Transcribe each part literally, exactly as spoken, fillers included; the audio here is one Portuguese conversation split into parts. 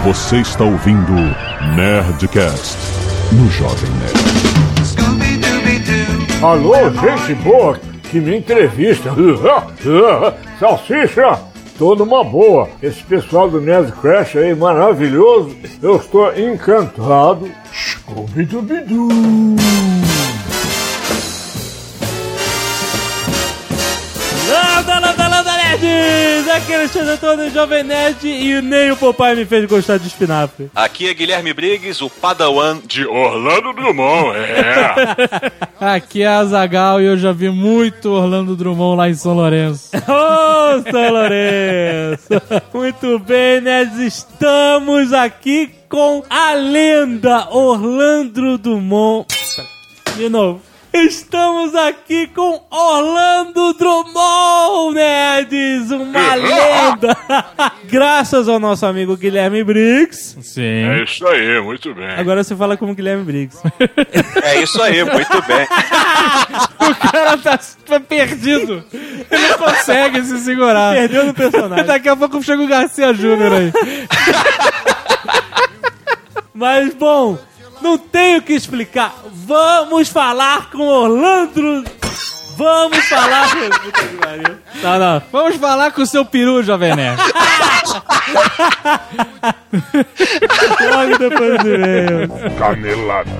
Você está ouvindo Nerdcast no Jovem Nerd. Alô, gente boa, que me entrevista. Salsicha, tô numa boa. Esse pessoal do Nerdcast aí, maravilhoso. Eu estou encantado. Scooby-Dooby-Doo. Landa, landa, landa, nerds! Aqui é o Alexandre Antônio, Jovem Nerd, e nem o papai me fez gostar de espinafre. Aqui é Guilherme Briggs, o Padawan de Orlando Drummond, é. Aqui é Azaghal e eu já vi muito Orlando Drummond lá em São Lourenço. Ô, oh, São Lourenço! Muito bem, nerds, estamos aqui com a lenda Orlando Drummond. De novo. Estamos aqui com Orlando Drummond, nerds, uma lenda. Graças ao nosso amigo Guilherme Briggs. Sim. É isso aí, muito bem. Agora você fala como Guilherme Briggs. É isso aí, muito bem. O cara tá, tá perdido. Ele não consegue se segurar. Perdeu no personagem. Daqui a pouco chega o Garcia Júnior aí. Mas, bom, não tenho o que explicar. Vamos falar com Orlando. Vamos falar com... Não, não. Vamos falar com o seu peru, Jovem Nerd. Logo depois do e-mail. Canelada.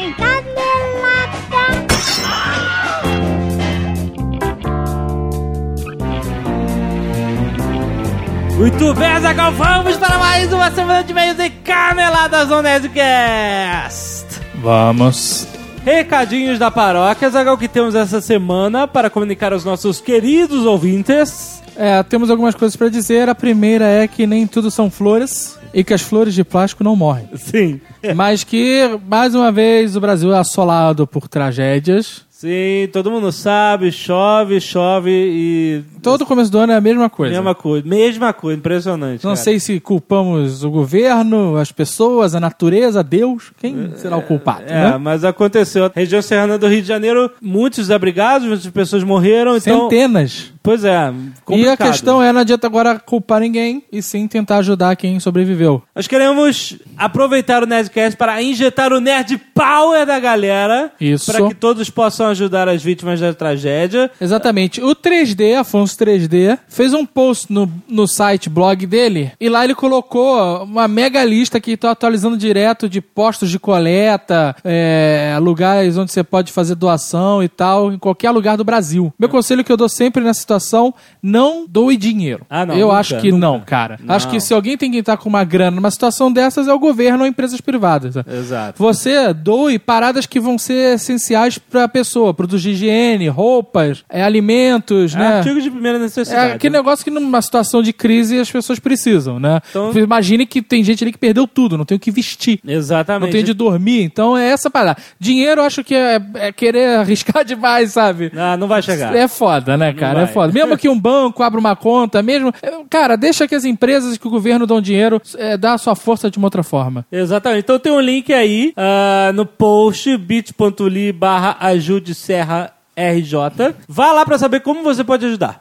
Muito bem, Azaghal, vamos para mais uma semana de e-mails e caneladas no Nerdcast. Vamos. Recadinhos da paróquia, Azaghal, que temos essa semana para comunicar aos nossos queridos ouvintes. É, temos algumas coisas pra dizer. A primeira é que nem tudo são flores e que as flores de plástico não morrem. Sim. Mas que, mais uma vez, o Brasil é assolado por tragédias. Sim, todo mundo sabe, chove, chove e... Todo começo do ano é a mesma coisa. Mesma coisa, mesma coisa, impressionante. Não cara. sei se culpamos o governo, as pessoas, a natureza, Deus. Quem será o culpado, É, né? mas aconteceu. Região serrana do Rio de Janeiro, muitos desabrigados, muitas pessoas morreram, então... Centenas. Pois é, complicado. E a questão é, não adianta agora culpar ninguém e sim tentar ajudar quem sobreviveu. Nós queremos aproveitar o Nerdcast para injetar o Nerd Power da galera. Isso. Para que todos possam ajudar as vítimas da tragédia. Exatamente. O três D, Afonso três D, fez um post no, no site, blog dele, e lá ele colocou uma mega lista que está atualizando direto de postos de coleta, é, lugares onde você pode fazer doação e tal, em qualquer lugar do Brasil. Meu conselho que eu dou sempre nessa situação, não doe dinheiro. Ah, não, eu nunca, acho que nunca. não, cara. Não. Acho que se alguém tem que estar com uma grana numa situação dessas, é o governo ou empresas privadas. Exato. Você doe paradas que vão ser essenciais para a pessoa, produtos de higiene, roupas, é, alimentos, É né? artigo de primeira necessidade. É aquele negócio que numa situação de crise as pessoas precisam, né? Então- Imagine que tem gente ali que perdeu tudo, não tem o que vestir. Exatamente. Não tem onde dormir, então é essa parada. Dinheiro eu acho que é, é querer arriscar demais, sabe? Ah, não vai chegar. É foda, né, cara? É vai. foda. Mesmo que um banco abra uma conta, mesmo... Cara, deixa que as empresas e que o governo dão dinheiro, é, dá a sua força de uma outra forma. Exatamente. Então tem um link aí uh, no post, bit.ly barra ajude serra rj. Vá lá pra saber como você pode ajudar.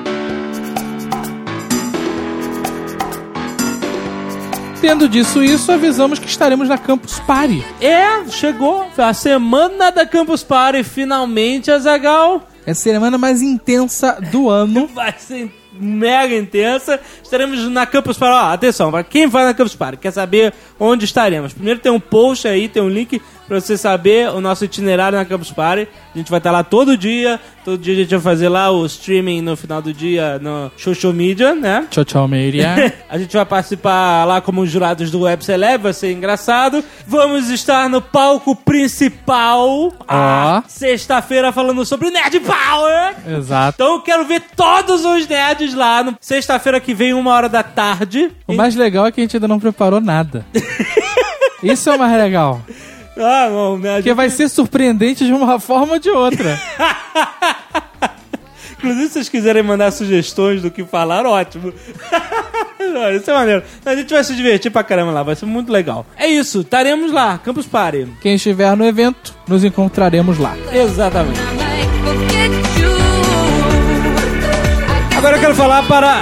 Tendo disso isso, avisamos que estaremos na Campus Party. É, chegou a semana da Campus Party, finalmente, Azaghal. É a semana mais intensa do ano. Vai ser mega intensa. Estaremos na Campus Party. Ó, atenção, para quem vai na Campus Party, quer saber onde estaremos. Primeiro tem um post aí, tem um link pra você saber o nosso itinerário na Campus Party. A gente vai estar lá todo dia. Todo dia a gente vai fazer lá o streaming no final do dia no social media, né? Tchau, tchau, Meire. A gente vai participar lá como jurados do Web Celeb, vai ser engraçado. Vamos estar no palco principal, a sexta-feira, falando sobre Nerd Power. Exato. Então eu quero ver todos os nerds lá no sexta-feira que vem, uma hora da tarde. O mais legal é que a gente ainda não preparou nada. Isso é o mais legal. Ah, não, nerd. Porque vai ser surpreendente de uma forma ou de outra. Inclusive, se vocês quiserem mandar sugestões do que falar, ótimo. Não, isso é maneiro. A gente vai se divertir pra caramba lá, vai ser muito legal. É isso, estaremos lá, Campus Party. Quem estiver no evento, nos encontraremos lá. Exatamente. Agora eu quero falar para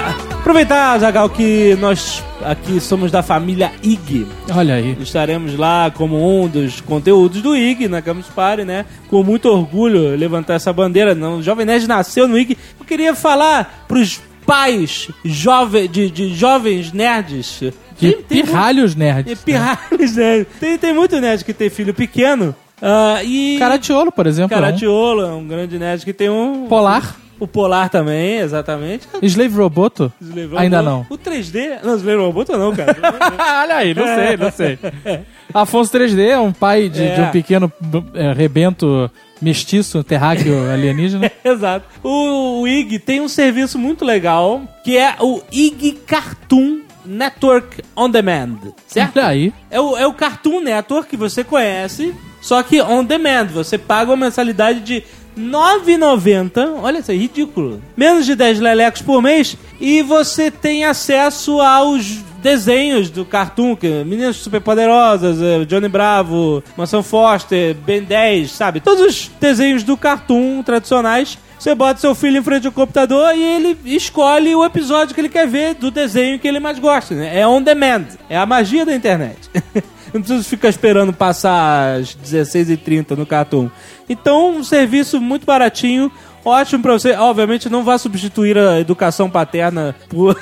Aproveitar, Zagal, que nós aqui somos da família I G. Olha aí. Estaremos lá como um dos conteúdos do I G na Campus Party, né? Com muito orgulho levantar essa bandeira. Não, o Jovem Nerd nasceu no I G. Eu queria falar pros pais jove, de, de jovens nerds. De Tem- tem pirralhos nerds. muito- Pirralhos nerds. Tem, tem muito nerd que tem filho pequeno. ah, e Caratiolo, por exemplo. é um. Caratiolo é um grande nerd que tem um... Polar. O Polar também, exatamente. Slave Roboto? Slave Ainda Robot. não. O três D... Não, Slave Robot não, cara. Olha aí, não sei, não sei. Afonso três D é um pai de, É. de um pequeno é, rebento mestiço, terráqueo alienígena. Exato. O, o I G tem um serviço muito legal, que é o I G Cartoon Network On Demand, certo? Olha aí. É o, é o Cartoon Network que você conhece, só que on demand. Você paga uma mensalidade de nove reais e noventa centavos. Olha isso, é ridículo. Menos de dez lelecos por mês. E você tem acesso aos desenhos do Cartoon, que é Meninas Superpoderosas, eh, Johnny Bravo, Mansão Foster, Ben dez, sabe? Todos os desenhos do Cartoon tradicionais. Você bota seu filho em frente ao computador e ele escolhe o episódio que ele quer ver do desenho que ele mais gosta, né? É on demand. É a magia da internet. Não precisa ficar esperando passar às dezesseis e trinta no Cartoon. Então, um serviço muito baratinho, ótimo pra você. Obviamente, não vai substituir a educação paterna por,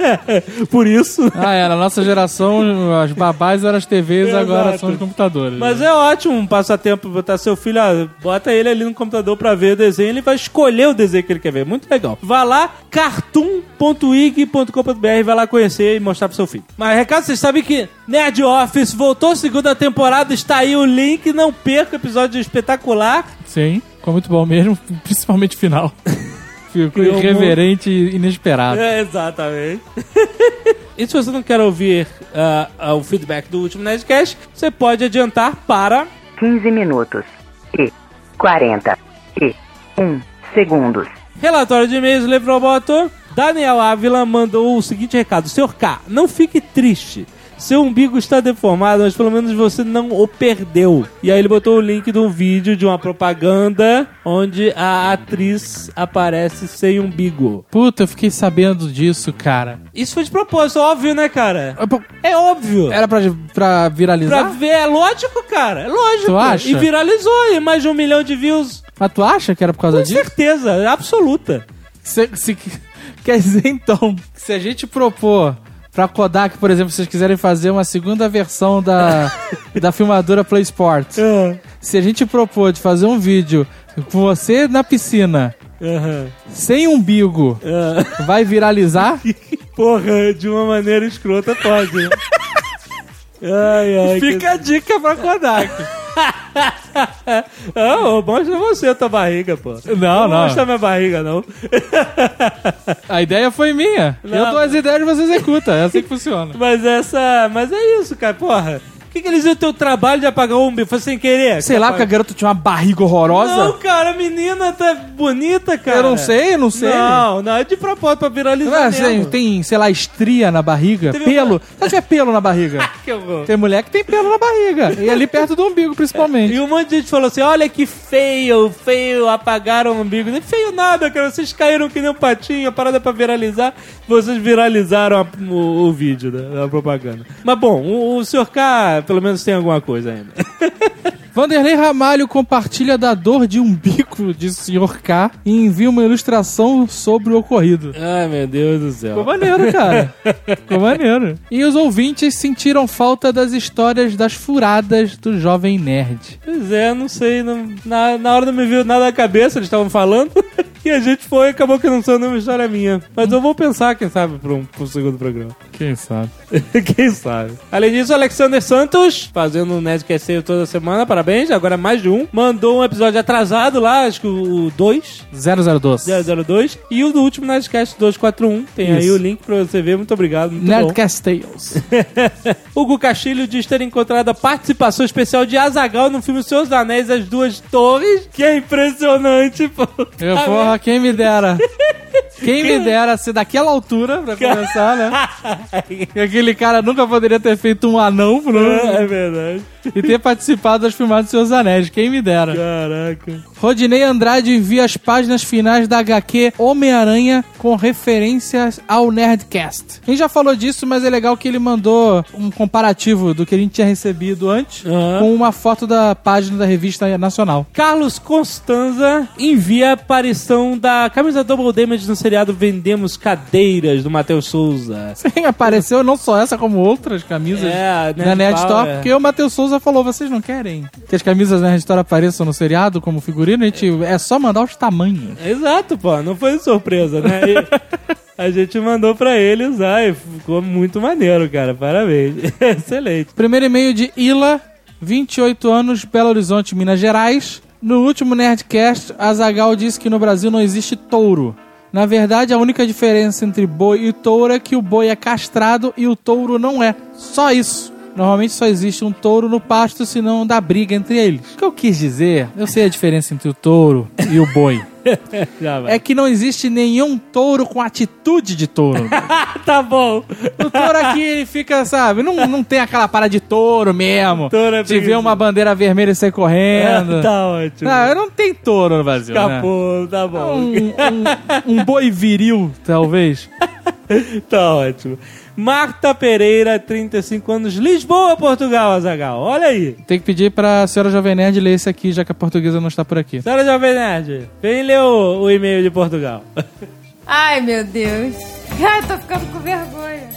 por isso. Ah, é, na nossa geração, as babás eram as T Vs, Exato. agora são os computadores. Mas é ótimo um passatempo botar seu filho, ó, bota ele ali no computador pra ver o desenho, ele vai escolher o desenho que ele quer ver. Muito legal. Vá lá, cartoon ponto i g ponto com ponto b r, vai lá conhecer e mostrar pro seu filho. Mas, recado, vocês sabem que Nerd Office voltou segunda temporada, está aí o link, não perca o episódio espetacular. Sim, ficou muito bom mesmo, principalmente o final. Ficou Criou irreverente e inesperado. É, exatamente. E se você não quer ouvir ah, ah, o feedback do último Nerdcast, você pode adiantar para... quinze minutos e quarenta e um segundos. Relatório de e-mails, Livro Roboto. Daniel Ávila mandou o seguinte recado. senhor K, não fique triste. Seu umbigo está deformado, mas pelo menos você não o perdeu. E aí ele botou o link de um vídeo de uma propaganda onde a atriz aparece sem umbigo. Puta, eu fiquei sabendo disso, cara. Isso foi de propósito, óbvio, né, cara? É óbvio. Era pra, pra viralizar? Pra ver, é lógico, cara. É lógico. Tu acha? E viralizou, e mais de um milhão de views. Mas tu acha que era por causa Com disso? certeza, absoluta. Se, se, quer dizer, então, que se a gente propor pra Kodak, por exemplo, se vocês quiserem fazer uma segunda versão da, da filmadora Play Sports, Uhum. se a gente propor de fazer um vídeo com você na piscina, Uhum. sem umbigo, Uhum. vai viralizar? Porra, de uma maneira escrota pode. Ai, ai. Fica a dica pra Kodak. Não, mostra você a tua barriga, pô. Não, não. mostra minha barriga, não. A ideia foi minha. Não. Eu dou as ideias e você executa. É assim que funciona. Mas essa... Mas é isso, cara, porra. Por que, que eles iam ter o trabalho de apagar o umbigo? Foi sem querer? Sei lá, porque a garota tinha uma barriga horrorosa. Não, cara, a menina tá bonita, cara. Eu não sei, eu não sei. Não, não, é de propósito pra viralizar Ah, sei, mesmo. tem, sei lá, estria na barriga, Teve pelo. Se tiver pelo na barriga. Que horror. Tem mulher que tem pelo na barriga. E ali perto do umbigo, principalmente. E um monte de gente falou assim, olha que feio, feio, apagaram o umbigo. Nem feio nada, cara, vocês caíram que nem um patinho, a parada é pra viralizar, vocês viralizaram a- o, o vídeo da, da propaganda. Mas bom, o, o senhor K pelo menos tem alguma coisa ainda. Vanderlei Ramalho compartilha da dor de umbigo de senhor K e envia uma ilustração sobre o ocorrido. Ai, meu Deus do céu. Ficou maneiro, cara. Ficou maneiro. E os ouvintes sentiram falta das histórias das furadas do Jovem Nerd. Pois é, não sei, não- na, na hora não me veio nada na cabeça, eles estavam falando, e a gente foi, acabou que não saiu nenhuma história minha. Mas eu vou pensar, quem sabe, pra um, pra um segundo programa. Quem sabe? Quem sabe? Além disso, Alexander Santos, fazendo um Nerdcast toda semana, parabéns, agora mais de um. Mandou um episódio atrasado lá, acho que o dois, zero zero dois. zero zero dois. E o do último Nerdcast duzentos e quarenta e um. Tem aí Isso. o link pra você ver, muito obrigado. Muito bom. Nerdcast Tales. Hugo Castilho diz ter encontrado a participação especial de Azaghal no filme Senhor dos Anéis, As Duas Torres, que é impressionante, pô. Eu, Tá porra, quem me dera. Quem me dera ser daquela altura, pra começar, né? E aquele cara nunca poderia ter feito um anão, vendo? né? É verdade. e ter participado das filmagens dos Seus Anéis. Quem me dera. Caraca. Rodinei Andrade envia as páginas finais da agá quê Homem-Aranha com referências ao Nerdcast. A gente já falou disso, mas é legal que ele mandou um comparativo do que a gente tinha recebido antes Uhum. com uma foto da página da revista nacional. Carlos Constanza envia a aparição da camisa Double Damage no seriado Vendemos Cadeiras, do Matheus Souza. Sim, apareceu não só essa, como outras camisas É, da Nerd Nerd Store, Power. porque o Matheus Souza falou, vocês não querem que as camisas da Nerd Store apareçam no seriado como figurino? A gente, é só mandar os tamanhos. Exato, pô, não foi surpresa, né? E a gente mandou pra ele usar e ficou muito maneiro, cara. Parabéns. Excelente. Primeiro e-mail de Ila, vinte e oito anos, Belo Horizonte, Minas Gerais. No último Nerdcast, Azaghal disse que no Brasil não existe touro. Na verdade, a única diferença entre boi e touro é que o boi é castrado e o touro não é. Só isso. Normalmente só existe um touro no pasto, senão dá briga entre eles. O que eu quis dizer, eu sei a diferença entre o touro e o boi. Já vai. É que não existe nenhum touro com atitude de touro. Tá bom. O touro aqui ele fica, sabe, não, não tem aquela parada de touro mesmo. Touro é de ver preguiçoso. uma bandeira vermelha e sair correndo. Tá ótimo. Não, não tem touro no Brasil, né? Escapou, tá bom. Um, um, um boi viril, talvez. Tá ótimo. Marta Pereira, trinta e cinco anos, Lisboa, Portugal, Azaghal. Olha aí. Tem que pedir pra senhora Jovem Nerd ler esse aqui, já que a portuguesa não está por aqui. Senhora Jovem Nerd, vem ler o, o e-mail de Portugal. Ai, meu Deus. Ai, tô ficando com vergonha.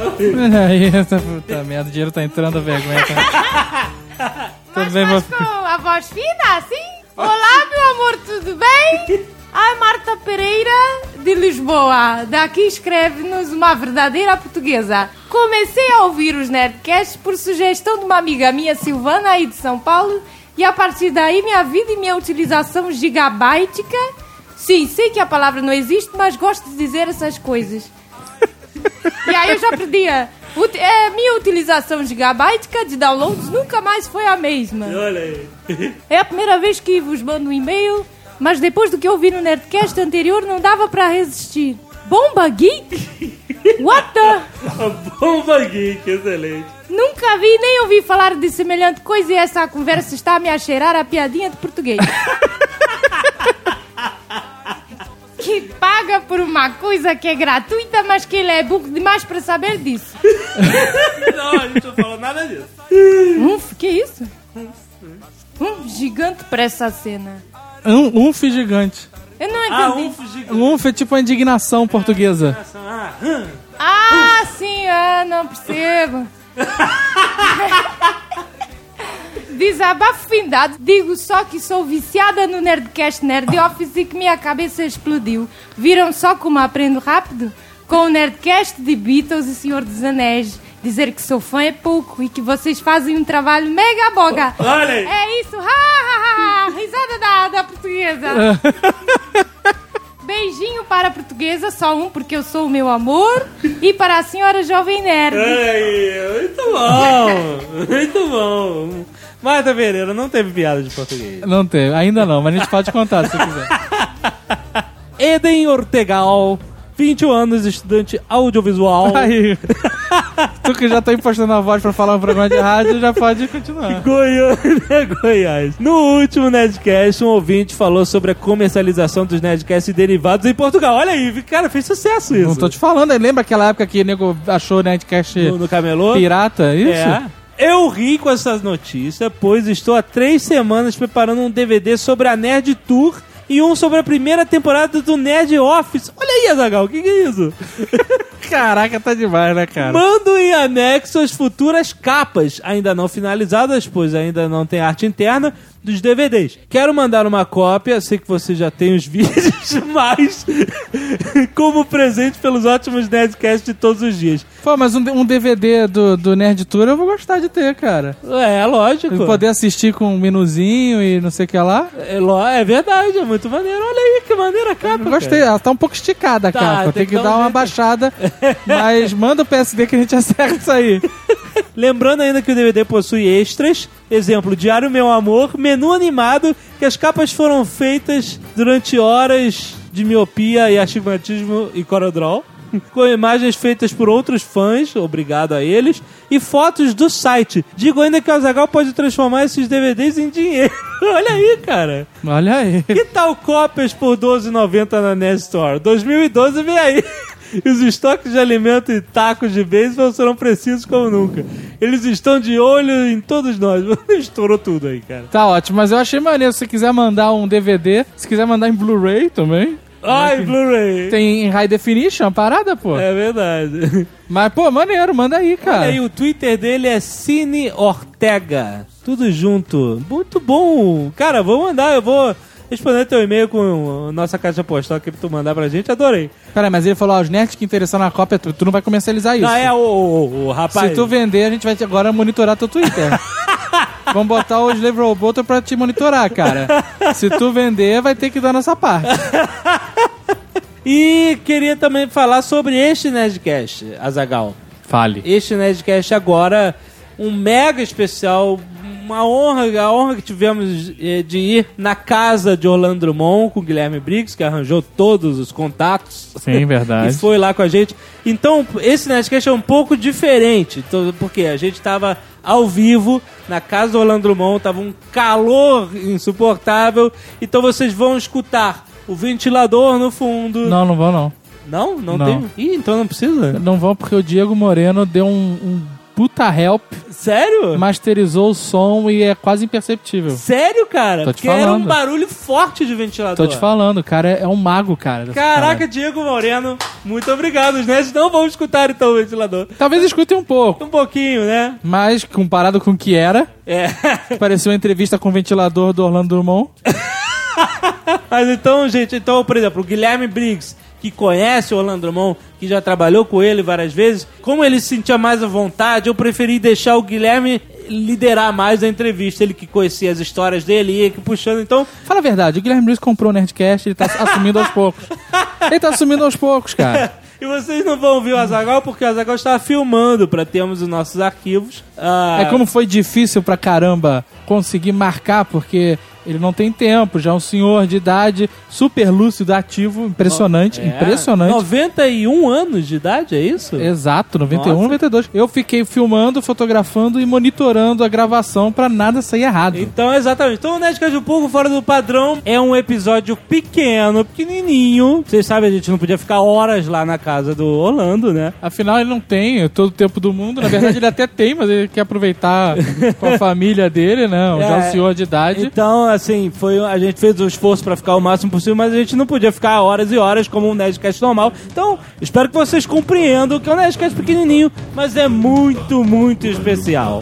Aí, essa puta merda, o dinheiro tá entrando, a vergonha tá... Mas bem, faz vou- com a voz fina, assim? Olá, meu amor, tudo bem? Ai, Marta Pereira, de Lisboa. Daqui escreve-nos uma verdadeira portuguesa. Comecei a ouvir os Nerdcasts por sugestão de uma amiga minha, Silvana, aí de São Paulo. E a partir daí, minha vida e minha utilização gigabáitica... Sim, sei que a palavra não existe, mas gosto de dizer essas coisas. E aí eu já perdia. Ut- é, minha utilização gigabáitica de downloads nunca mais foi a mesma. Olha aí. É a primeira vez que vos mando um e-mail, mas depois do que eu vi no Nerdcast anterior não dava pra resistir. Bomba Geek? What the... Bomba Geek, excelente. Nunca vi nem ouvi falar de semelhante coisa e essa conversa está a me a cheirar a piadinha de português. Que paga por uma coisa que é gratuita, mas que ele é burro demais para saber disso. Não, a gente não falou nada disso. Hum, que isso? Hum, gigante para essa cena. Um umf gigante. Eu não Ah, entendi. um fugir. Um umf é tipo a indignação portuguesa. Ah, hum. Ah, sim, ah, não percebo. Desabafo findado, digo só que sou viciada no Nerdcast Nerd Office e que minha cabeça explodiu. Viram só como aprendo rápido? Com o Nerdcast de Beatles e Senhor dos Anéis. Dizer que sou fã é pouco e que vocês fazem um trabalho mega boga. Olha aí. É isso, ha, ha, ha, risada da, da portuguesa. Beijinho para a portuguesa, só um porque eu sou o meu amor. E para a senhora Jovem Nerd. Olha aí, muito bom. Muito bom. Marta Pereira, não teve piada de português. Não tem, ainda não, mas a gente pode contar se você quiser. Eden Ortegal, vinte e um anos, estudante audiovisual. Aí, tu que já tá impostando a voz pra falar um programa de rádio, já pode continuar. Goiânia, Goiás. No último Nerdcast, um ouvinte falou sobre a comercialização dos Nerdcasts e derivados em Portugal. Olha aí, cara, fez sucesso isso. Não tô te falando, aí lembra aquela época que o nego achou o Nerdcast No, no Camelô. pirata? Isso? É. Eu ri com essas notícias, pois estou há três semanas preparando um D V D sobre a Nerd Tour e um sobre a primeira temporada do Nerd Office. Olha aí, Azaghal, o que, que é isso? Caraca, tá demais, né, cara? Mando em anexo as futuras capas, ainda não finalizadas, pois ainda não tem arte interna, dos D V Ds. Quero mandar uma cópia, sei que você já tem os vídeos, mas como presente pelos ótimos Nerdcasts de todos os dias. Pô, mas um, um D V D do, do Nerd Tour eu vou gostar de ter, cara. É, lógico. Eu poder assistir com um menuzinho e não sei o que lá. É, lo- é verdade, é muito maneiro. Olha aí que maneira a capa. Eu gostei, cara. ela tá um pouco esticada a Tá, capa. tem Tem que que dar dar um uma jeito. baixada. Mas manda o P S D que a gente acerta isso aí. Lembrando ainda que o D V D possui extras, exemplo, Diário Meu Amor, menu animado, que as capas foram feitas durante horas de miopia e astigmatismo e CorelDRAW. com imagens feitas por outros fãs, obrigado a eles, e fotos do site. Digo ainda que o Azaghal pode transformar esses D V Ds em dinheiro. Olha aí, cara. Olha aí. Que tal cópias por doze reais e noventa centavos na N E S Store? dois mil e doze vem aí. E os estoques de alimento e tacos de beisebol serão precisos como nunca. Eles estão de olho em todos nós. Estourou tudo aí, cara. Tá ótimo, mas eu achei maneiro. Se você quiser mandar um D V D, se quiser mandar em Blu-ray também. Ai, Blu-ray. Tem em High Definition, a parada, pô. É verdade. Mas, pô, maneiro, manda aí, cara. Olha aí, o Twitter dele é Cine Ortega. Tudo junto. Muito bom. Cara, vou mandar, eu vou responder teu e-mail com a nossa caixa postal que tu mandar pra gente. Adorei. Peraí, mas ele falou, ó, os nerds que interessaram na cópia, tu, tu não vai comercializar isso. Não, é o, o, o rapaz. Se tu vender, a gente vai te, agora monitorar teu Twitter. Vamos botar o Slave Roboto pra te monitorar, cara. Se tu vender, vai ter que dar nossa parte. E queria também falar sobre este Nerdcast, Azaghal. Fale. Este Nerdcast agora, um mega especial, uma honra, a honra que tivemos de ir na casa de Orlando Drummond com o Guilherme Briggs, que arranjou todos os contatos. Sim, verdade. E foi lá com a gente. Então, esse Nerdcast é um pouco diferente, porque a gente estava ao vivo na casa do Orlando Drummond, tava um calor insuportável, então vocês vão escutar o ventilador no fundo. Não, não vão não. Não? Não, Não. tem? Ih, então não precisa? Não vão porque o Diego Moreno deu um, um puta help, Sério? masterizou o som e é quase imperceptível. Sério, cara? Tô te Porque era um falando. barulho forte de ventilador. Tô te falando, o cara é, é um mago, cara. desse Caraca, cara. Diego Moreno, muito obrigado. Os nerds não vão escutar então o ventilador. Talvez escutem um pouco, Um pouquinho, né? mas comparado com o que era, É. pareceu uma entrevista com o ventilador do Orlando Drummond. Mas então, gente, então, por exemplo, o Guilherme Briggs, que conhece o Orlando Drummond, que já trabalhou com ele várias vezes, como ele se sentia mais à vontade, eu preferi deixar o Guilherme liderar mais a entrevista. Ele que conhecia as histórias dele, ia aqui puxando, então... Fala a verdade, o Guilherme Briggs comprou o Nerdcast, ele tá assumindo aos poucos. Ele tá assumindo aos poucos, cara. E vocês não vão ouvir o Azaghal, porque o Azaghal estava filmando para termos os nossos arquivos. Ah, É como foi difícil pra caramba conseguir marcar, porque ele não tem tempo, já é um senhor de idade, super lúcido, ativo, impressionante, é, impressionante. noventa e um anos de idade, é isso? Exato, noventa e um, Nossa. noventa e dois. Eu fiquei filmando, fotografando e monitorando a gravação pra nada sair errado. Então, exatamente. Então, o Nerdcast um pouco fora do padrão é um episódio pequeno, pequenininho. Vocês sabem, a gente não podia ficar horas lá na casa do Orlando, né? Afinal, ele não tem todo o tempo do mundo. Na verdade, ele até tem, mas ele quer aproveitar com a família dele, né? Já é um senhor de idade. Então, assim, foi, a gente fez o esforço pra ficar o máximo possível, mas a gente não podia ficar horas e horas como um Nerdcast normal. Então, espero que vocês compreendam que é um Nerdcast pequenininho, mas é muito, muito especial.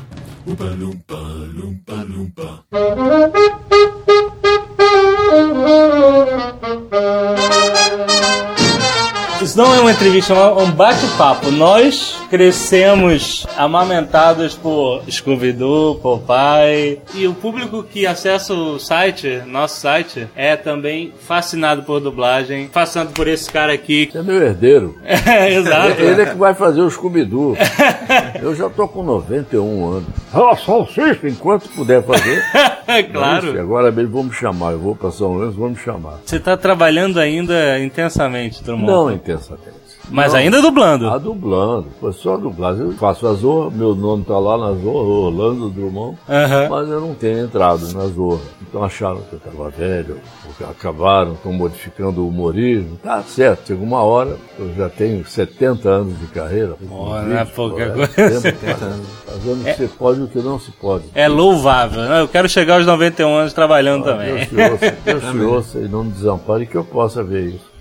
Isso não é uma entrevista, é um bate-papo. Nós crescemos amamentados por Scooby-Doo, Popeye. E o público que acessa o site, nosso site, é também fascinado por dublagem. Fascinado por esse cara aqui. Você é meu herdeiro. É, exato. Ele é que vai fazer o Scooby-Doo. Eu já tô com noventa e um anos. Ah, salsicha, enquanto puder fazer. Claro. Mas, agora mesmo vão me chamar. Eu vou pra São Lourenço, vão me chamar. Você tá trabalhando ainda intensamente, Drummond? Não intensamente. Mas Não. ainda dublando? Ah, dublando. Foi só dublagem. Eu faço a Zorra, meu nome tá lá na Zorra, Orlando Drummond. Aham. Mas eu não tenho entrado na Zorra. Então acharam que eu tava velho, porque acabaram, estão modificando o humorismo. Tá certo, chegou uma hora, eu já tenho setenta anos de carreira. Pô, não é pouca é, coisa. setenta anos. Fazendo o que se pode e o que não se pode. É louvável, né? Eu quero chegar aos noventa e um anos trabalhando também. Deus te ouça, Deus te ouça e não me desampare que eu possa ver isso.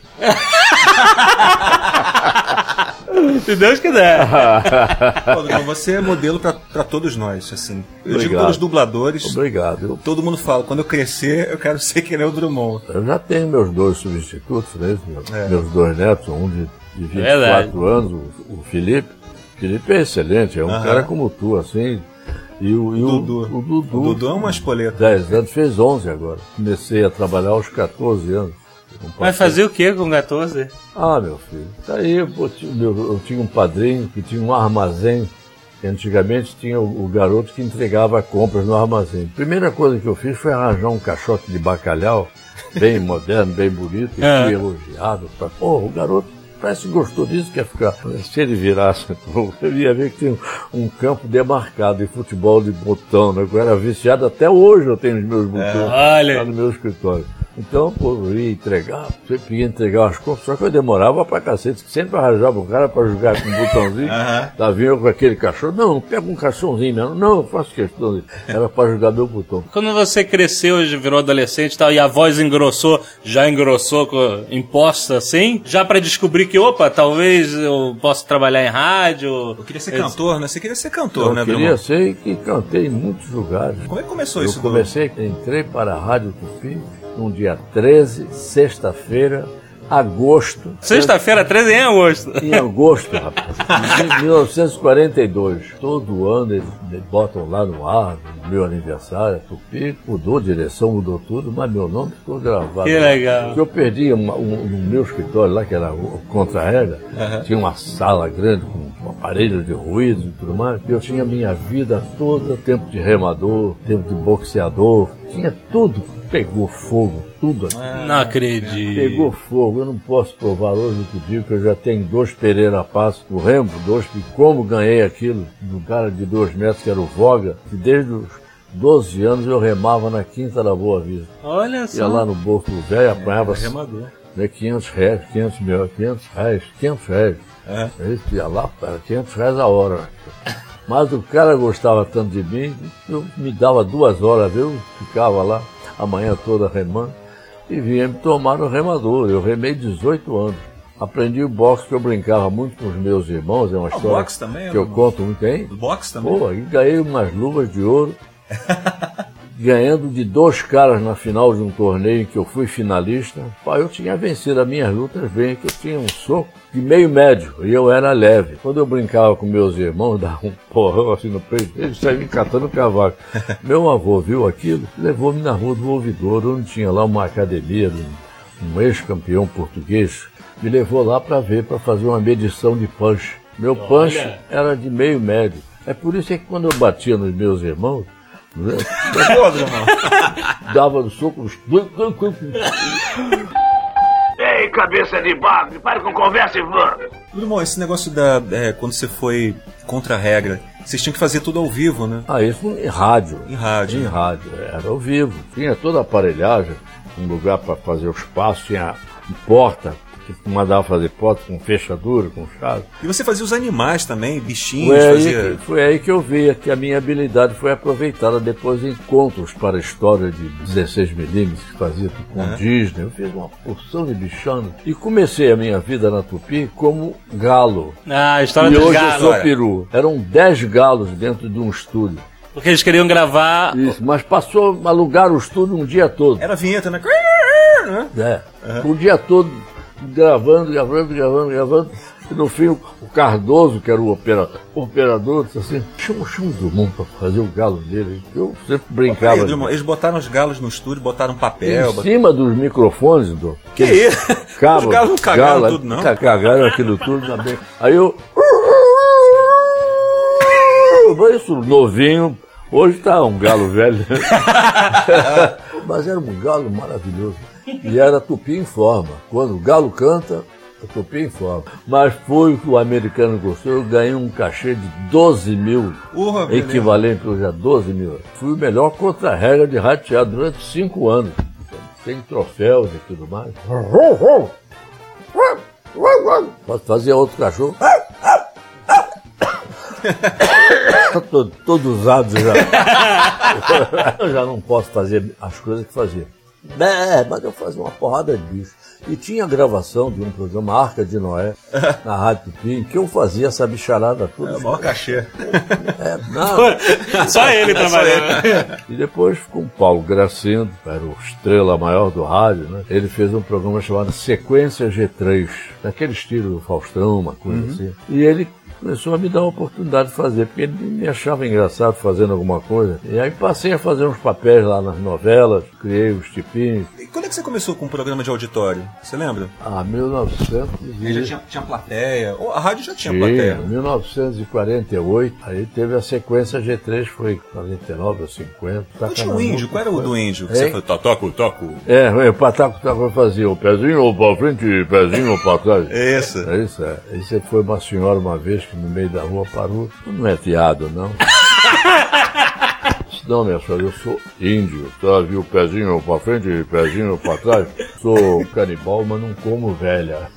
Se Deus quiser. Pô, Drummond, você é modelo pra, pra todos nós, assim. Eu Obrigado. digo pelos dubladores. Obrigado. Eu, Todo mundo fala, quando eu crescer, eu quero ser que nem o Drummond. eu já tenho meus dois substitutos, né? Meus, É. meus dois netos, um de, de vinte e Verdade. quatro anos, o, o Felipe. O Felipe é excelente, é um Aham. cara como tu, assim. E o, e o, Dudu. o Dudu. O Dudu é uma espoleta. dez anos, fez onze agora. Comecei a trabalhar aos catorze anos. Não Vai posso- fazer o que com quatorze? Ah, meu filho, tá aí, eu, eu, eu tinha um padrinho que tinha um armazém, que antigamente tinha o, o garoto que entregava compras no armazém. Primeira coisa que eu fiz foi arranjar um caixote de bacalhau, bem moderno, bem bonito, e É. fui elogiado. Pra, Pô, o garoto parece que gostou disso, quer ficar. Se ele virasse, eu ia ver que tinha um campo demarcado de futebol de botão, né? Eu era viciado, até hoje eu tenho os meus botões é, olha. lá no meu escritório. Então, pô, eu ia entregar, sempre ia entregar as compras, só que eu demorava pra cacete, sempre arranjava um cara pra jogar com um botãozinho, uhum. Lá vinha eu com aquele cachorro, não, pega um cachorrozinho mesmo, não, eu faço questão, era pra jogar meu botão. Quando você cresceu, virou adolescente e tal, e a voz engrossou, já engrossou, imposta assim, já pra descobrir que, opa, talvez eu possa trabalhar em rádio. Eu queria ser cantor, né? Você queria ser cantor, eu né, Eu queria Drummond? ser e cantei em muitos lugares. Como é que começou eu isso? Eu comecei, do... entrei para a Rádio Tupi, num dia treze, sexta-feira, agosto. Sexta-feira, treze em agosto. Em agosto, rapaz. Em mil novecentos e quarenta e dois. Todo ano eles botam lá no ar, no meu aniversário, Tupi. Mudou direção, mudou tudo, mas meu nome ficou gravado. Que legal. Porque eu perdi uma, um, no meu escritório lá, que era o Contra-Regra, uhum. Tinha uma sala grande com um aparelho de ruído e tudo mais. Eu tinha minha vida toda, tempo de remador, tempo de boxeador, tinha tudo. Pegou fogo, tudo aqui. Não acredito. Pegou fogo, eu não posso provar hoje o que digo, que eu já tenho dois Pereira Passo, o Remo, dois, e como ganhei aquilo do cara de dois metros, que era o Voga, que desde os doze anos eu remava na Quinta da Boa Vista. Olha só. Ia lá no Borgo Velho, apanhava é, remador. Né, quinhentos reais, quinhentos mil, quinhentos reais, quinhentos reais. É. Aí ia lá, era quinhentos reais a hora. Mas o cara gostava tanto de mim, eu me dava duas horas, eu ficava lá a manhã toda remando, e vinha me tomar no remador. Eu remei dezoito anos. Aprendi o boxe, que eu brincava muito com os meus irmãos, é uma ah, história boxe também, que eu conto muito, hein? O boxe também? Pô, e ganhei umas luvas de ouro, ganhando de dois caras na final de um torneio em que eu fui finalista. Pá, eu tinha vencido as minhas lutas bem, que eu tinha um soco de meio médio, e eu era leve. Quando eu brincava com meus irmãos, dava um porrão assim no peito, eles saíam catando cavaco. Meu avô viu aquilo, levou-me na Rua do Ouvidor, onde tinha lá uma academia de um, um ex-campeão português, me levou lá para ver, para fazer uma medição de punch. Meu punch Olha. Era de meio médio. É por isso que quando eu batia nos meus irmãos, dava no soco nos... Ei, cabeça de bagre, para com conversa e vamos. Drummond, esse negócio da... É, quando você foi contra a regra, vocês tinham que fazer tudo ao vivo, né? Ah, isso em rádio. Em rádio. Em rádio, era ao vivo. Tinha toda a aparelhagem, um lugar para fazer os passos, tinha porta, que mandava fazer porta com fechadura, com chave. E você fazia os animais também, bichinhos? Foi aí, fazia... que, foi aí que eu vi que a minha habilidade foi aproveitada depois em contos para a história de dezesseis milímetros que fazia com uhum. Disney. Eu fiz uma porção de bichano e comecei a minha vida na Tupi como galo. Ah, a história e dos hoje galos. eu sou peru. Eram dez galos dentro de um estúdio. Porque eles queriam gravar... Isso, mas passou a alugar o estúdio um dia todo. Era vinheta, né? É, uhum. O dia todo gravando, gravando, gravando, gravando. E no fim o Cardoso, que era o operador, o operador disse assim, chama, chama o Drummond para fazer o galo dele. Eu sempre brincava. Aí, Drummond, eles botaram os galos no estúdio, botaram papel. Em cima bot... dos microfones, do que isso? Os galos não cagaram galo, tudo, não? Cagaram aquilo tudo também. Aí eu... Isso, novinho, hoje tá um galo velho. Mas era um galo maravilhoso. E era Tupi em forma. Quando o galo canta, a Tupi em forma. Mas foi o que o americano gostou. Eu ganhei um cachê de doze mil. Urra, equivalente hoje a doze mil. Fui o melhor contra-regra de rádio teatro durante cinco anos. Tem troféus e tudo mais. Posso fazer outro cachorro? Todo, todo usado já. Eu já não posso fazer as coisas que fazia. É, mas eu fazia uma porrada de bicho. E tinha gravação de um programa Arca de Noé na Rádio Tupi, que eu fazia essa bicharada toda. É o maior cachê. É, não. Só ele trabalhava. E depois com o Paulo Gracindo, era o estrela maior do rádio, né? Ele fez um programa chamado Sequência G três, daquele estilo do Faustão, uma coisa uhum. assim. E ele começou a me dar a oportunidade de fazer, porque ele me achava engraçado fazendo alguma coisa. E aí passei a fazer uns papéis lá nas novelas, criei os tipinhos. E quando é que você começou com um programa de auditório? Você lembra? Ah, mil e novecentos e... Aí já tinha, tinha plateia. Oh, a rádio já tinha, tinha plateia. mil novecentos e quarenta e oito, aí teve a sequência G três, foi quarenta e nove ou cinquenta. Não tinha o índio? Qual era o do índio? É? Você foi toco, toco. É, o Pataco Taco fazia o pezinho ou pra frente, pezinho ou pra trás. É isso. É isso, é. Isso foi uma senhora uma vez que no meio da rua parou. Não é piada, não. Não, minha senhora, eu sou índio. Tá, viu? Pezinho pra frente, pezinho pra trás. Sou canibal, mas não como velha.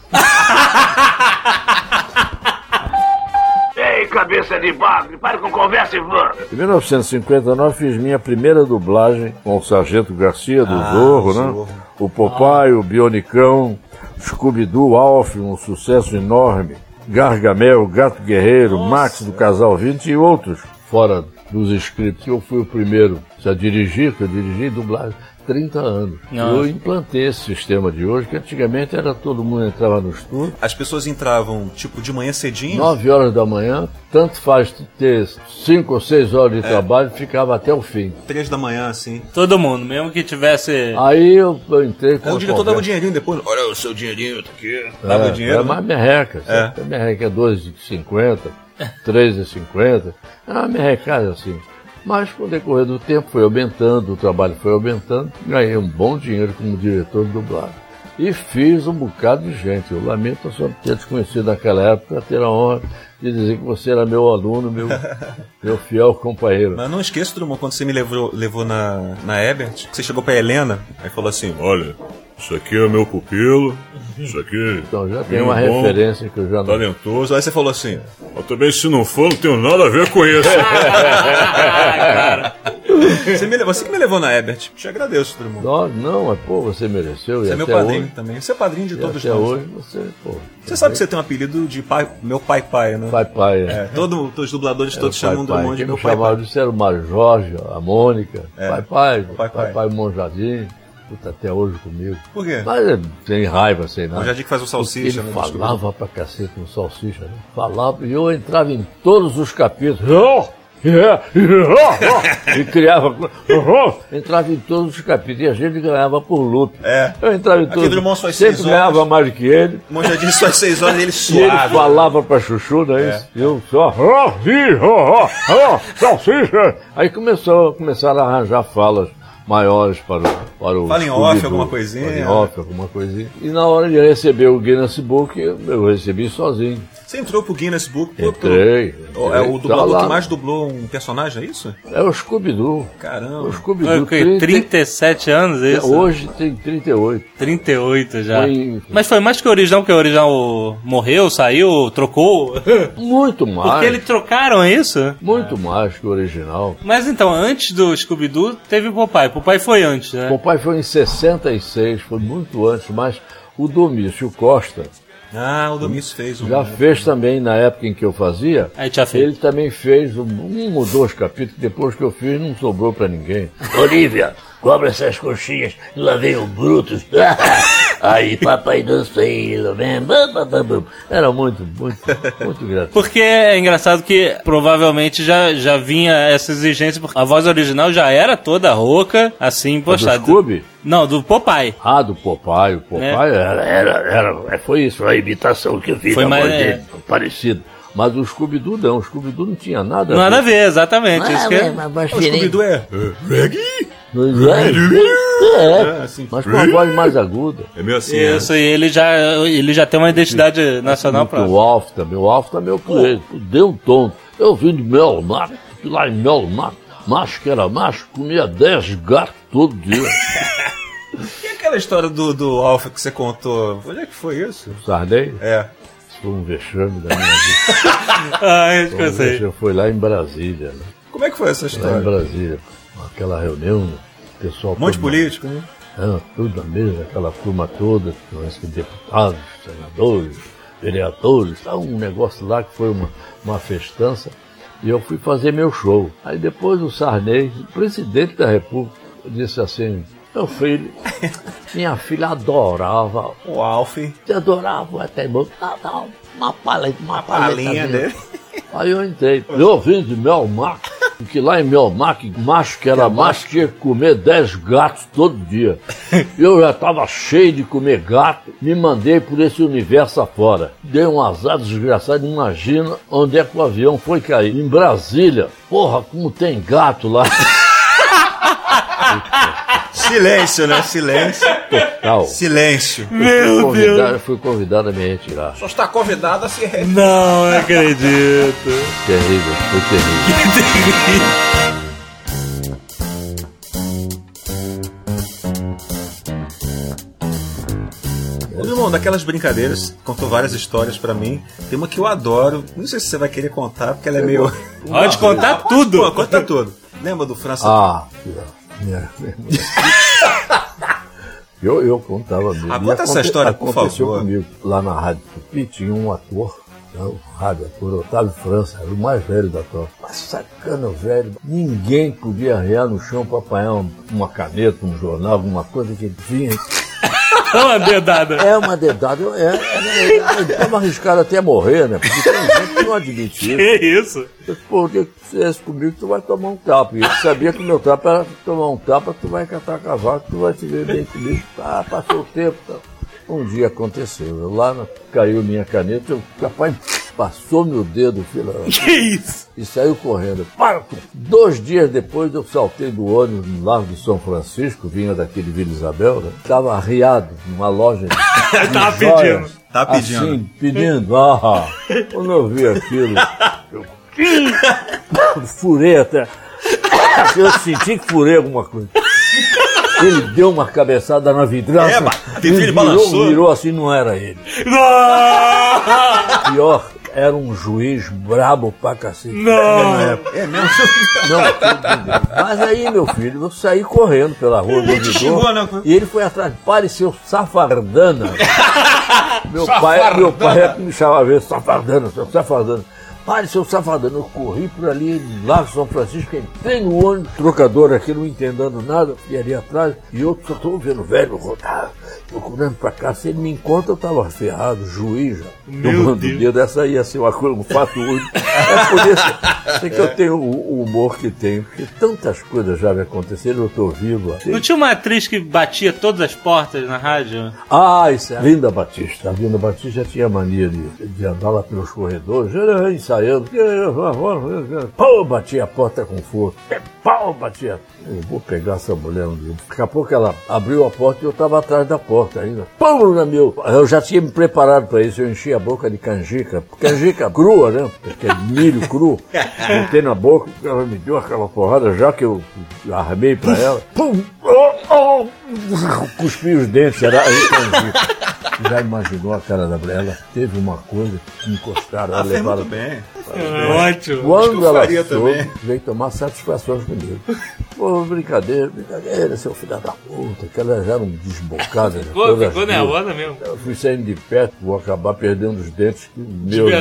Ei, cabeça de bagre, para com conversa e vã. Em mil novecentos e cinquenta e nove fiz minha primeira dublagem com o Sargento Garcia do Ah, Zorro, né? Zorro. O Popeye, o Bionicão, Scooby-Doo, Alf, um sucesso enorme. Gargamel, Gato Guerreiro, Max do Casal vinte e outros, fora dos scripts. Eu fui o primeiro a dirigir, que eu dirigi dublagem trinta anos. Nossa. Eu implantei esse sistema de hoje, que antigamente era todo mundo entrava no estúdio. As pessoas entravam, tipo, de manhã cedinho? nove horas da manhã, tanto faz ter cinco ou seis horas de é. trabalho, ficava até o fim. três da manhã, assim. Todo mundo, mesmo que tivesse... Aí eu, eu entrei com Aí a o diretor dava o conversa. dinheirinho depois. Olha o seu dinheirinho, tá aqui. Dava É, o dinheiro. é mais merreca. É. É. Merreca é doze reais e cinquenta, três reais e cinquenta. É uma merrecada assim. Mas com o decorrer do tempo foi aumentando, o trabalho foi aumentando, ganhei um bom dinheiro como diretor de dublagem. E fiz um bocado de gente. Eu lamento só ter desconhecido naquela época, ter a honra de dizer que você era meu aluno, meu, meu fiel companheiro. Mas não esqueça, Drummond, quando você me levou, levou na, na Ebert, que você chegou pra Helena, aí falou assim, Olha, isso aqui é meu pupilo, isso aqui... Então já tem uma bom, referência que eu já não... talentoso. Aí você falou assim, eu também se não for, não tenho nada a ver com isso. você, me levou, você que me levou na Ebert. Te agradeço, Drummond. Não, não, mas pô, você mereceu. Você e é meu até padrinho hoje, também. Você é padrinho de e todos até nós. hoje você, pô... Você sabe que você tem um apelido de pai, meu pai pai, né? Pai Pai, é. É, todo, todos os dubladores É, todos o pai, chamam o pai. Drummond de Quem meu me pai chamava pai. disso era o Mário Jorge, a Mônica, É. Pai Pai, Pai, Pai pai. Pai Monjardim, puta, até hoje comigo. Por quê? Mas é, tem raiva, sei nada. O Jardim que faz o salsicha, Ele né? falava pra cacete no salsicha, né? Falava, e eu entrava em todos os capítulos. Oh! Yeah, yeah, oh! E criava. Oh! Entrava em todos os capítulos e a gente ganhava por luta. É. Eu entrava em Aqui todos. Drummond só às Sempre seis ganhava horas. mais do que ele. O Monjardim só às seis horas e ele E ele suado. falava pra Chuchu, não é isso? Eu só, oh, ih, oh, oh, oh, salsicha! Aí começou, começaram a arranjar falas maiores para o para o Fala em Scooby-Doo. off, alguma coisinha. Fala em off, alguma coisinha. E na hora de receber o Guinness Book, eu, eu recebi sozinho. Você entrou pro Guinness Book? Pô, Entrei. pô, É o entrei, dublador tá lá. que mais dublou um personagem, é isso? É o Scooby-Doo. Caramba. O Scooby-Doo. Okay, trinta e sete anos, é isso? Hoje tem trinta e oito. trinta e oito já. Foi- Mas foi mais que o original, porque o original morreu, saiu, trocou. Muito mais. Porque eles trocaram é isso? Muito mais que o original. Mas então, antes do Scooby-Doo, teve o Popeye. Popeye foi antes, né? O pai foi em sessenta e seis, foi muito antes, mas o Domício Costa Ah, o Domício fez um. já fez também na época em que eu fazia. Aí já fez. Ele também fez um, um ou dois capítulos que depois que eu fiz não sobrou pra ninguém. Olívia, cobra essas coxinhas, lá vem o Brutus. Aí, papai do céu, né? Era muito, muito, muito engraçado. Porque é engraçado que provavelmente já, já vinha essa exigência, porque a voz original já era toda rouca, assim, Do postada. Scooby? Não, do Popeye. Ah, do Popeye. O Popeye era, era, era, foi isso, a imitação que eu fiz Foi da mais- voz é. dele, parecido. Mas o Scooby-Doo não, o Scooby-Doo não tinha nada Nada a ver, exatamente. Isso que é... O Scooby-Doo é. É, assim. mas com a voz mais aguda. É meio assim, né? Isso, e ele já, ele já tem uma identidade nacional pra... O Alf também, o Alf também eu criei, deu um tom. Eu vim de Melo Mar, lá em Melo Mar, macho que era macho, comia dez gatos todo dia. E aquela história do, do Alfa que você contou? Onde é que foi isso? Sarney, É. isso foi um vexame da minha vida. Ah, isso que Foi eu um sei. vexame, foi lá em Brasília, né? Como é que foi essa Lá em história? Brasília, aquela reunião, o pessoal... Um monte de todo- político, né? É, tudo na mesa, aquela turma toda, parece que deputados, senadores, vereadores, tá um negócio lá que foi uma, uma festança, e eu fui fazer meu show. Aí depois o Sarney, o presidente da República, disse assim, Meu filho, minha filha adorava. O Alf. Adorava até botar uma paleta, uma palhinha dele. Aí eu entrei. Eu vim de Melmac, porque lá em Melmac, macho que era macho tinha que comer dez gatos todo dia. Eu já estava cheio de comer gato, me mandei por esse universo afora. Dei um azar desgraçado, imagina onde é que o avião foi cair. Em Brasília. Porra, como tem gato lá. Silêncio, né? Silêncio. Total. Silêncio. Meu Deus. Eu fui convidado a me retirar. Só está convidado a se retirar. Não, não acredito. Terrível, foi terrível. Ô, meu irmão, daquelas brincadeiras, contou várias histórias pra mim. Tem uma que eu adoro. Não sei se você vai querer contar, porque ela é meio... Pode contar tudo. Pô, conta tudo. Lembra do França? Ah, minha, minha eu, eu contava mesmo. Ah, conta essa história, por aconteceu favor. Comigo. Lá na Rádio Tupi tinha um ator, né, o rádio ator Otávio França, era o mais velho da tropa. Mas sacana, velho. Ninguém podia arrear no chão para apanhar uma, uma caneta, um jornal, alguma coisa que ele vinha. É uma dedada. É uma dedada. É, é, é, estava arriscado até morrer, né? Porque tem gente que não admite isso. Que isso? Pô, o que tu fizesse comigo, tu vai tomar um tapa. E eu sabia que o meu tapa era tomar um tapa, tu vai catar cavaco, tu vai te ver bem comigo. Ah, passou o tempo. Tá. Um dia aconteceu. Eu lá caiu minha caneta, eu, capaz, passou meu dedo, filho. Que isso? E saiu correndo. Para! Dois dias depois eu saltei do ônibus no Largo de São Francisco, vinha daquele Vila Isabel, né? Estava arriado numa loja de, de Tava joias, pedindo. Tá pedindo. Assim, pedindo. Ah, quando eu vi aquilo, eu furei até. Eu senti que furei alguma coisa. Ele deu uma cabeçada na vidraça. É, ele virou, balançou. virou assim, não era ele. Não! Pior, era um juiz brabo pra cacete. Não! É mesmo? Não, mas aí, meu filho, eu saí correndo pela rua do ouvidor e ele foi atrás. Pare, seu safardana. Meu pai, meu pai é que me chamava a ver, safardana, seu safardana. Pare, seu safadão. Eu corri por ali, lá em São Francisco, entrei no ônibus, trocador aqui, não entendendo nada, fui ali atrás, e eu só estou vendo o velho rodar, procurando pra cá. Se ele me encontra, eu tava ferrado, juiz, já. Tomando dedo, essa ia ser uma coisa, um fato único. É por isso é que eu tenho o, o humor que tenho, porque tantas coisas já me aconteceram, eu tô vivo. Assim. Não tinha uma atriz que batia todas as portas na rádio? Ah, isso é a Linda Batista. A Linda Batista já tinha mania de, de andar lá pelos corredores, já ensaiando. Pau, batia a porta com força. Pau, batia. Eu vou pegar essa mulher um dia. Daqui a pouco ela abriu a porta e eu estava atrás da porta ainda. Pau, na meu. Eu já tinha me preparado para isso. Eu enchi a boca de canjica. Canjica crua, né? Porque é milho cru. Botei na boca, ela me deu aquela porrada já que eu armei para ela. Pum! Oh, oh. Cuspi os dentes, era aí canjica. Já imaginou a cara da Brela? Teve uma coisa que encostaram, ela levaram bem. Ótimo. Quando ela soube, veio tomar satisfações comigo. Pô, brincadeira, brincadeira, seu filho da puta, que elas eram desbocadas. Pô, ficou nervosa mesmo. Eu fui saindo de perto, vou acabar perdendo os dentes. Que, meu Deus.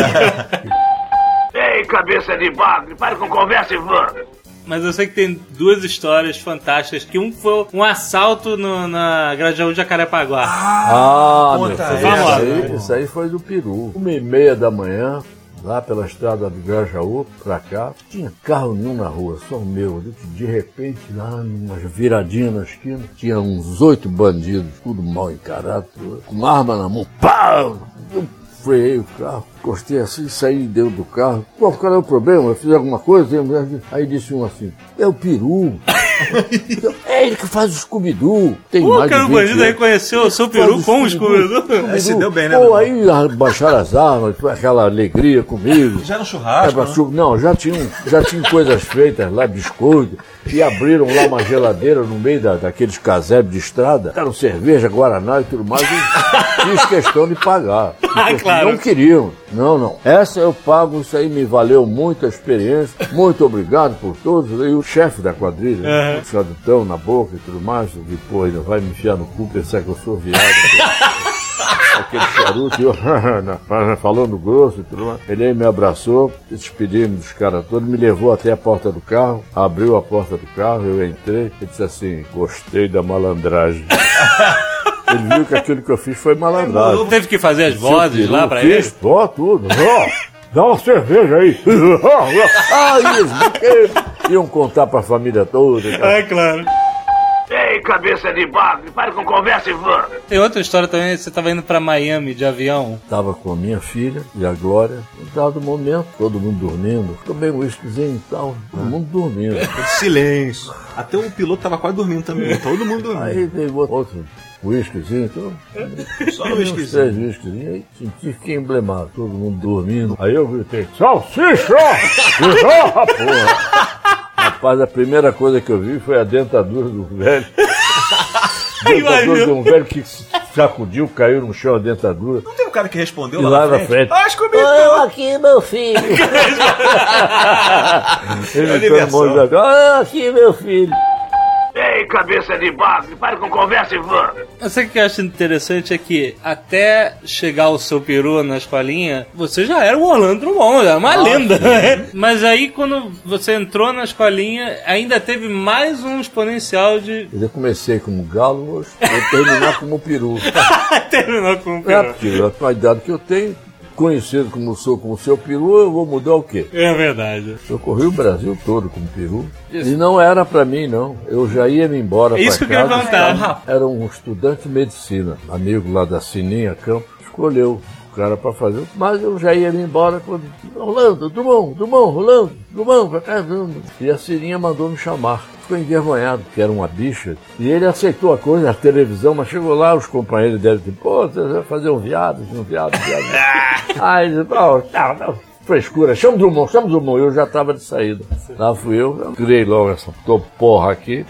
Ei, cabeça de bagre, para com conversa e vamos. Mas eu sei que tem duas histórias fantásticas, que um foi um assalto no, na Grajaú de Jacarepaguá. Ah, meu filho, isso, famosa, aí, né? isso aí foi do Peru. Uma e meia da manhã, lá pela estrada do Grajaú, pra cá, tinha carro nenhum na rua, só o meu. De repente, lá, umas viradinhas na esquina, tinha uns oito bandidos, tudo mal encarado, com uma arma na mão. Pá! Eu freiei o carro, encostei assim, saí dentro do carro. Pô, qual é o problema? Eu fiz alguma coisa? Aí disse um assim, é o peru. É ele que faz o Scooby-Doo. Tem Pô, mais cara, de o bandido reconheceu o seu peru com o Scooby-Doo. Aí se deu bem, né? Pô, aí baixaram as armas, aquela alegria comigo. Já era um churrasco, é, né? Não, já tinham, já tinham coisas feitas lá, biscoito. E abriram lá uma geladeira no meio da, daqueles casebres de estrada. Deram cerveja, guaraná e tudo mais. E fiz questão de pagar. Ah, claro. Não queriam. Não, não. Essa eu pago, isso aí me valeu muito a experiência. Muito obrigado por todos. E o chefe da quadrilha, uhum. O chadutão na boca e tudo mais. Depois ainda vai me enfiar no cu, pensar que eu sou viado. aquele charuto, e eu falando grosso e tudo mais. Ele aí me abraçou, despedimos dos caras todos, me levou até a porta do carro, abriu a porta do carro, eu entrei e disse assim, gostei da malandragem. Ele viu que aquilo que eu fiz foi malandragem. Teve que fazer as vozes lá pra ele? Fiz, ó, tudo. Ó, dá uma cerveja aí. Ah, eles iam contar pra família toda. É, claro. Ei, cabeça de bagre, pare com conversa e vã. Tem outra história também, você tava indo pra Miami de avião. Tava com a minha filha e a Glória. Em dado momento, todo mundo dormindo. Tomei um whiskyzinho e tal, todo mundo dormindo. Silêncio. Até o piloto tava quase dormindo também, todo mundo dormindo. Aí veio outro whiskyzinho, então, só um whiskyzinho. Três whiskyzinhos, aí senti que emblemado, todo mundo dormindo. Aí eu gritei, salsicha! Ah, porra! Rapaz, a primeira coisa que eu vi foi a dentadura do velho. Dentadura de um velho que sacudiu, caiu no chão a dentadura. Não tem um cara que respondeu e lá, lá na na frente? Acho que eu aqui, meu filho. Ele todo ah, aqui, meu filho. Ei, cabeça de bagre, pare com conversa e vã. Sabe o que eu acho interessante é que até chegar o seu peru na escolinha, você já era o Orlando Drummond, era uma Nossa, lenda. Né? Mas aí quando você entrou na escolinha, ainda teve mais um exponencial de... Eu comecei como galo, hoje, vou terminar como peru. Terminou como peru. É, porque com a idade que eu tenho, conhecido como sou como seu peru, eu vou mudar o quê? É verdade. Eu corri o Brasil todo como peru. Isso. E não era pra mim, não. Eu já ia me embora pra Isso casa. Que eu perguntar. Era um estudante de medicina, amigo lá da Sininha Campos, escolheu o cara pra fazer. Mas eu já ia me embora quando... Rolando, Drummond, Drummond, Rolando, Drummond, pra cá, Drummond. E a Sininha mandou me chamar. Ficou envergonhado, porque era uma bicha. E ele aceitou a coisa na televisão, mas chegou lá, os companheiros dele disseram, pô, você vai fazer um viado, um viado, um viado. Aí ele disse, oh, não, não, frescura, chama o Drummond, chama o Drummond. Eu já estava de saída. Lá fui eu, eu criei logo essa porra aqui,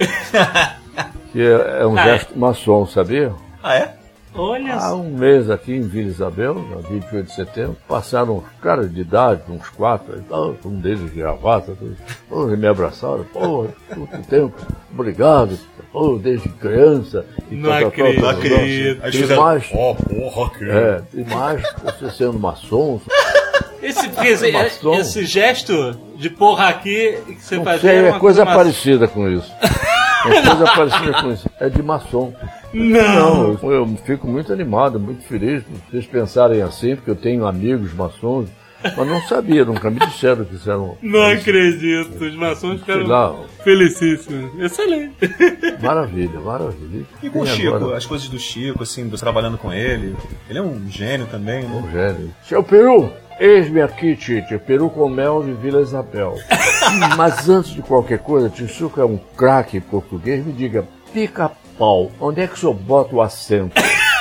que é, é um gesto maçom, sabia? Ah, é? Olha Há um mês aqui em Vila Isabel, na vinte e oito de setembro, passaram uns caras de idade, uns quatro, um deles de gravata, todos me abraçaram, pô, muito tempo, obrigado, pô, desde criança. E não acredito, não acredito. E mais, oh, porra, que... é, e mais, você sendo maçom. Esse, esse, maçom. esse gesto de porra aqui que você não fazia sei, é é coisa parecida com isso. É coisa parecida com isso. É de maçom. Não. Não, eu, eu fico muito animado, muito feliz por vocês pensarem assim, porque eu tenho amigos maçons, mas não sabia, nunca me disseram que isso era um... Não acredito, os maçons ficaram felicíssimos. Excelente. Maravilha, maravilha. E com o Chico, agora... as coisas do Chico, assim, você trabalhando com ele, ele é um gênio também, né? Um gênio. Seu Peru, eis-me aqui, Tite, Peru com mel de Vila Isabel. Mas antes de qualquer coisa, Tio é um craque em português, me diga, pica-pau, onde é que o senhor bota o acento?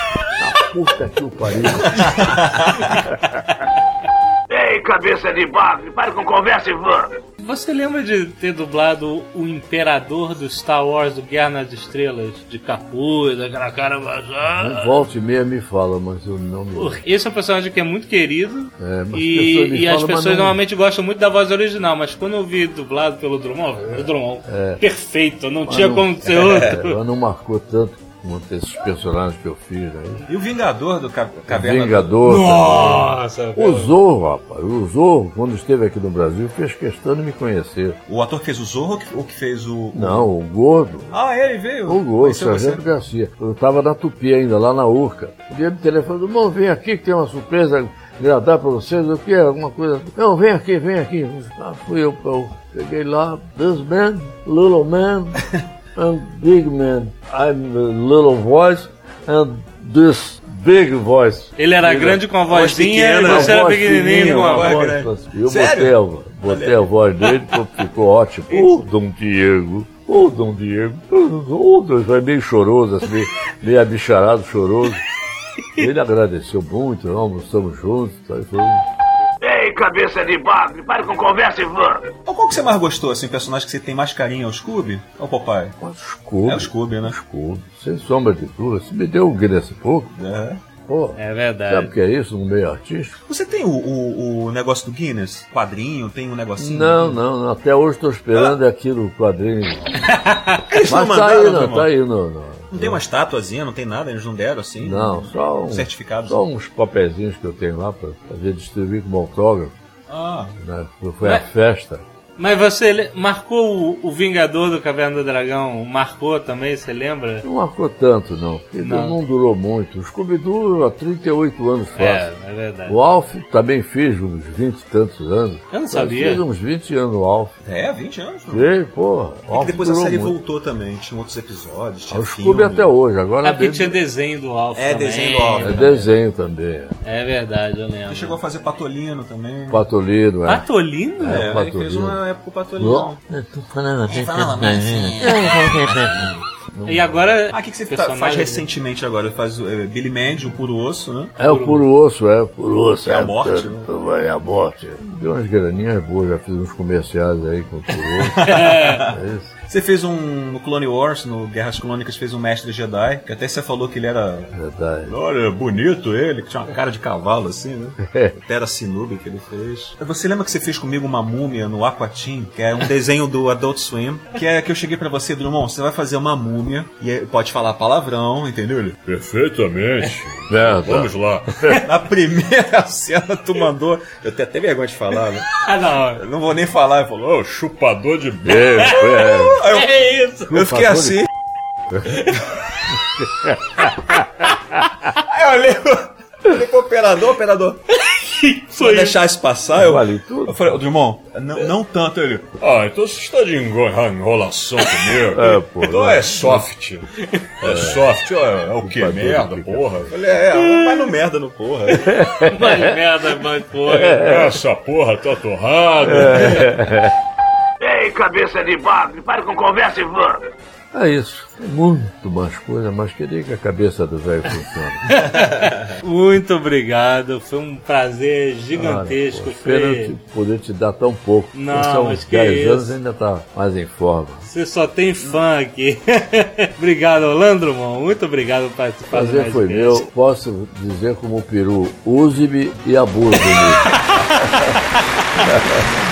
Na puta que o pariu. Ei, cabeça de bagre, pare com conversa e vã. Você lembra de ter dublado o Imperador do Star Wars, do Guerra nas Estrelas, de capuz, aquela cara vazada? Volta e meia me fala, mas eu não me lembro. Esse é um personagem que é muito querido é, mas e, as e falam, as pessoas não... normalmente gostam muito da voz original, mas quando eu vi dublado pelo Drummond, é, o Drummond, é, perfeito, não tinha não, como ser é, outro. Ela não marcou tanto quanto esses personagens que eu fiz aí. E o Vingador do ca Caverna... Vingador. Nossa! O Zorro, rapaz. O Zorro, quando esteve aqui no Brasil, fez questão de me conhecer. O ator que fez o Zorro ou que fez o... Não, o Gordo. Ah, ele veio? O Gordo, Sargento Garcia. Eu estava na Tupi ainda, lá na Urca. O dia do telefone, irmão, vem aqui que tem uma surpresa agradável para vocês. O que é? Alguma coisa? Não, vem aqui, vem aqui. Ah, fui eu, eu cheguei lá. This man, little man... and big man. I'm a little voice and this big voice. Ele era ele grande com a vozinha e você era pequenininho com a voz. voz eu botei, a, botei a voz dele, ficou ótimo. Ô, oh, Dom Diego. Ô, oh, Dom Diego. Ô, oh, foi meio choroso, assim, meio, meio abicharado, choroso. Ele agradeceu muito, nós almoçamos juntos. Aí foi... Ei, cabeça de bagre, pare com conversa e vã. Qual que você mais gostou, assim, personagem que você tem mais carinho? É o Scooby ou o Popeye? O Scooby. É o Scooby, né? Scooby. Sem sombra de dúvida. Você me deu um Guinness pouco. É. Pô, é verdade. Sabe o que é isso no meio artístico? Você tem o, o, o negócio do Guinness? Quadrinho? Tem um negocinho? Não, não, não. Até hoje estou esperando ah. aquilo, o quadrinho. Eles Mas não tá mandaram, aí, não, tá aí no, no, Não tem uma estatuazinha, não tem nada, eles não deram assim? Não, só um, certificado. Só uns papeizinhos que eu tenho lá para fazer distribuir como autógrafo. Ah. Né? Foi a festa. Mas você marcou o, o Vingador do Caverna do Dragão? Marcou também, você lembra? Não marcou tanto, não. Porque Não. não durou muito. O Scooby-Doo há trinta e oito anos faz. É, é verdade. O Alf também fez uns vinte e tantos anos. Eu não Mas sabia. Fez uns vinte anos o Alf. É, vinte anos. Sei, porra. É que depois a série voltou também, tinha outros episódios, tinha O filme. Scooby até hoje. Agora É porque dele- tinha desenho do Alf É, também. desenho do Alf. É desenho também. É verdade, eu lembro. Ele chegou a fazer Patolino também. Patolino, é. Patolino? É, ele Patolino. fez uma época o Patolino. Eu tô falando assim. E agora... Ah, o que, que você tá- faz recentemente agora? Ele faz é, Billy Mandy, o Puro Osso, né? É o puro osso, é o puro osso. É a morte, É, né? é a morte. Deu umas graninhas boas, já fiz uns comerciais aí com o puro osso. É isso. Você fez um, no Clone Wars, no Guerras Clônicas, fez um Mestre Jedi, que até você falou que ele era... Verdade. Olha, bonito ele, que tinha uma cara de cavalo assim, né? Até era Sinubi que ele fez. Você lembra que você fez comigo uma múmia no Aquatim, que é um desenho do Adult Swim, que é que eu cheguei pra você, Drummond, você vai fazer uma múmia, e aí pode falar palavrão, entendeu? Ele, Perfeitamente. Verdade. Vamos lá. na primeira cena tu mandou, eu tenho até vergonha de falar, né? Ah, não. Eu não vou nem falar, ele falou, Ô, chupador de b. É, é. Aí eu, É isso. eu fiquei assim. Aí eu olhei, olhei pro operador, operador. Foi deixar isso passar, eu, Vale tudo. eu falei, ô Drummond, não, não tanto ele. Ah, então você está de engo- enrolação comigo? É, pô, então não. é soft. É, soft, é, é o que? Chupador Merda, de porra. Eu falei, é, vai no merda no porra. Mas merda, mas porra. Essa porra tá torrada. Ei, cabeça de bagre, pare com conversa e vamos. É isso. Tem muito mais coisa, mas queria que a cabeça do velho funcione. Muito obrigado, foi um prazer gigantesco. Pena Fê. te- poder te dar tão pouco. Não, São mas uns que dez isso. anos ainda tá mais em forma. Você só tem fã aqui. Obrigado, Orlando, irmão. Muito obrigado por O participar do prazer foi Nerdcast. meu. Posso dizer como o peru, use-me e abuse-me.